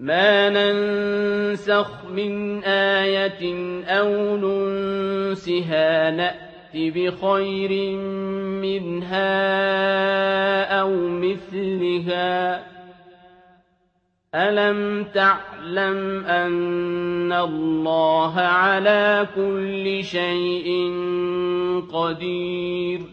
مَا نَنسَخْ مِنْ آيَةٍ أَوْ نُنسِهَا نَأْتِ بِخَيْرٍ مِّنْهَا أَوْ مِثْلِهَا ۗ أَلَمْ تَعْلَمْ أَنَّ اللَّهَ عَلَىٰ كُلِّ شَيْءٍ قَدِيرٌ